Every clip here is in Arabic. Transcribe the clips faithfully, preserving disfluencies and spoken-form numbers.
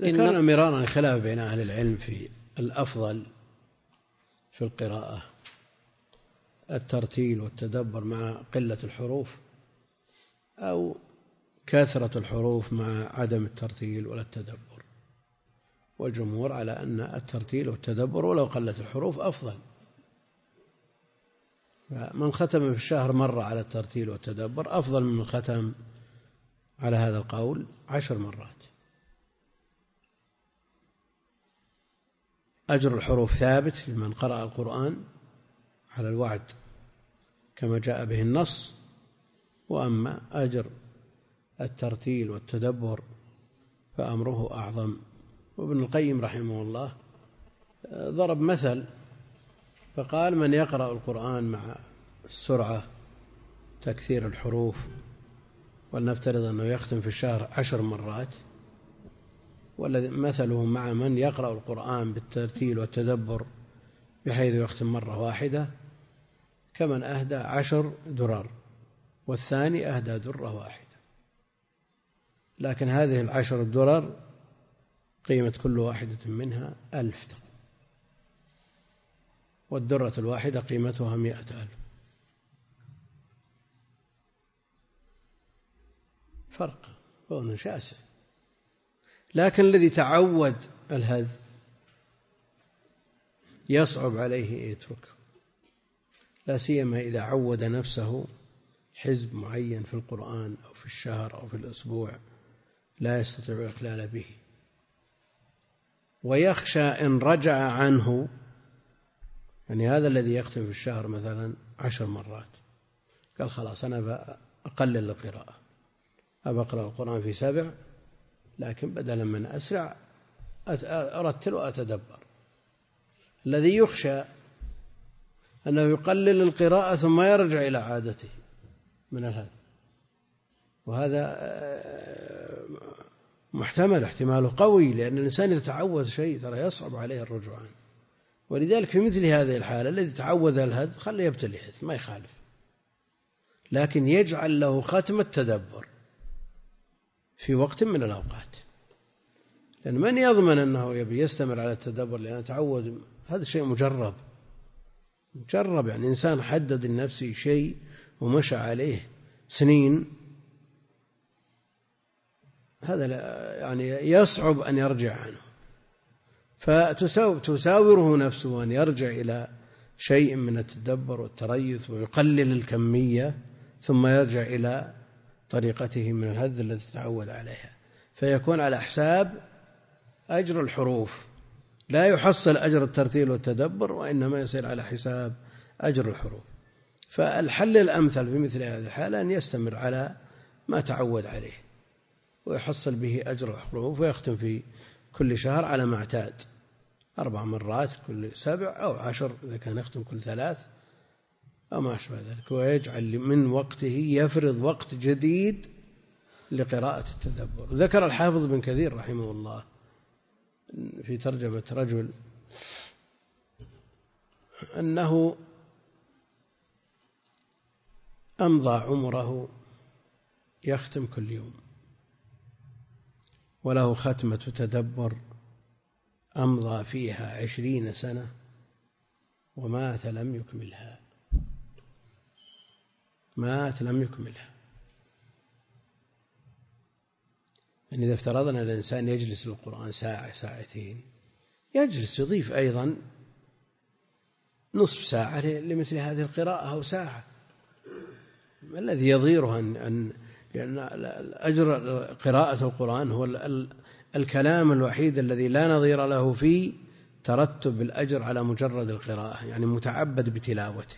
ذكرنا مرارا خلاف بين أهل العلم في الأفضل في القراءة، الترتيل والتدبر مع قلة الحروف أو كثرة الحروف مع عدم الترتيل ولا التدبر، والجمهور على أن الترتيل والتدبر ولو قلت الحروف أفضل. من ختم في الشهر مرة على الترتيل والتدبر أفضل من ختم على هذا القول عشر مرات. أجر الحروف ثابت لمن قرأ القرآن على الوعد كما جاء به النص، وأما أجر الترتيل والتدبر فأمره أعظم. وابن القيم رحمه الله ضرب مثل فقال: من يقرأ القرآن مع السرعة تكثير الحروف، ولنفترض أنه يختم في الشهر عشر مرات، مثله مع من يقرأ القرآن بالترتيل والتدبر بحيث يختم مرة واحدة كمن أهدى عشر درر والثاني أهدى درة واحدة، لكن هذه العشر الدرر قيمة كل واحدة منها ألف، والدرة الواحدة قيمتها مئة ألف، فرق هو شاسع. لكن الذي تعود الهذ يصعب عليه يتركه، لا سيما إذا عود نفسه حزب معين في القرآن أو في الشهر أو في الأسبوع لا يستطيع الإخلال به، ويخشى إن رجع عنه، يعني هذا الذي يختم في الشهر مثلا عشر مرات قال خلاص أنا أقلل القراءة، أبقرأ القرآن في سبع، لكن بدلا من أسرع أرتل وأتدبر. الذي يخشى أنه يقلل القراءة ثم يرجع إلى عادته من هذا، وهذا محتمل، احتماله قوي، لأن الإنسان يتعود شيء ترى يصعب عليه الرجوع عنه. ولذلك في مثل هذه الحالة الذي تعود الهد خليه يبتلي ما يخالف، لكن يجعل له ختم التدبر في وقت من الأوقات، لأن من يضمن أنه يبي يستمر على التدبر لأنه تعود؟ هذا شيء مجرب مجرب، يعني إنسان حدد لنفسه شيء ومشى عليه سنين، هذا يعني يصعب أن يرجع عنه، فتساوره نفسه أن يرجع إلى شيء من التدبر والتريث ويقلل الكمية ثم يرجع إلى طريقته من الهذ التي تعود عليها، فيكون على حساب أجر الحروف، لا يحصل أجر الترتيل والتدبر، وإنما يصير على حساب أجر الحروف. فالحل الأمثل في مثل هذه الحالة أن يستمر على ما تعود عليه ويحصل به أجر الحروف، ويختم في كل شهر على ما اعتاد، أربع مرات كل سبع أو عشر إذا كان يختم كل ثلاث أو ما أشبه ذلك، ويجعل من وقته يفرض وقت جديد لقراءة التدبر. ذكر الحافظ بن كثير رحمه الله في ترجمة رجل أنه أمضى عمره يختم كل يوم، وله ختمة تدبر أمضى فيها عشرين سنة ومات لم يكملها، مات لم يكملها. يعني إذا افترضنا الإنسان يجلس للقرآن ساعة ساعتين، يجلس يضيف أيضا نصف ساعة لمثل هذه القراءة أو ساعة، ما الذي يضيره أن, أن لأن أجر قراءة القرآن هو الكلام الوحيد الذي لا نظير له في ترتب الأجر على مجرد القراءة، يعني متعبد بتلاوته،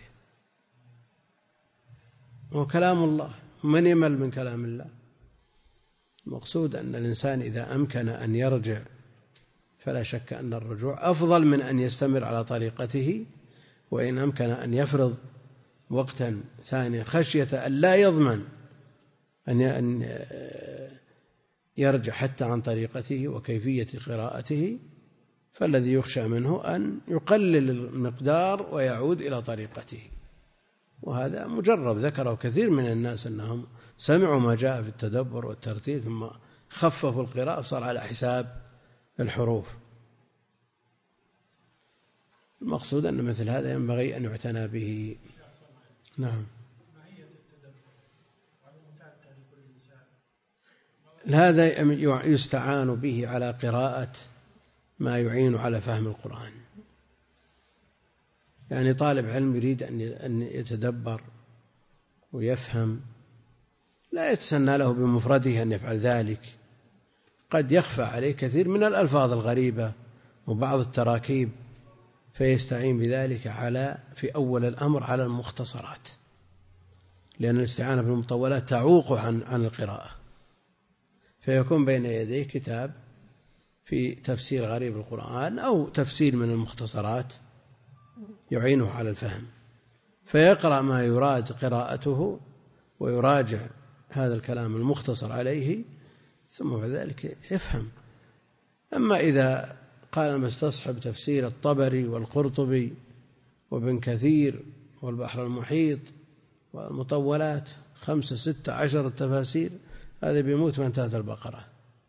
هو كلام الله، من يمل من كلام الله؟ المقصود أن الإنسان إذا أمكن أن يرجع فلا شك أن الرجوع أفضل من أن يستمر على طريقته، وإن أمكن أن يفرض وقتا ثانيا خشية أن لا يضمن أن يرجع حتى عن طريقته وكيفية قراءته، فالذي يخشى منه أن يقلل المقدار ويعود إلى طريقته، وهذا مجرب ذكره كثير من الناس أنهم سمعوا ما جاء في التدبر والترتيل ثم خففوا القراءة صار على حساب الحروف. المقصود أن مثل هذا ينبغي أن يعتنى به. نعم. هذا يستعان به على قراءة ما يعين على فهم القرآن. يعني طالب علم يريد أن يتدبر ويفهم، لا يتسنى له بمفرده أن يفعل ذلك، قد يخفى عليه كثير من الألفاظ الغريبة وبعض التراكيب، فيستعين بذلك على في أول الأمر على المختصرات، لأن الاستعانة بالمطولات تعوق عن عن القراءة، فيكون بين يديه كتاب في تفسير غريب القرآن أو تفسير من المختصرات يعينه على الفهم، فيقرأ ما يراد قراءته ويراجع هذا الكلام المختصر عليه، ثم بعد ذلك يفهم. أما إذا قال مستصحب تفسير الطبري والقرطبي وابن كثير والبحر المحيط والمطولات خمسة ستة عشر التفاسير، هذا بيموت من انتهت البقرة.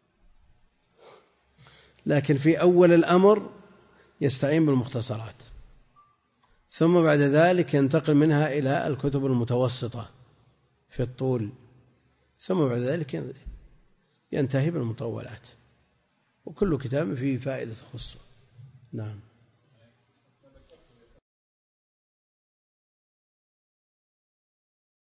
لكن في أول الأمر يستعين بالمختصرات، ثم بعد ذلك ينتقل منها إلى الكتب المتوسطة في الطول، ثم بعد ذلك ينتهي بالمطولات، وكل كتاب فيه فائدة تخصه. نعم.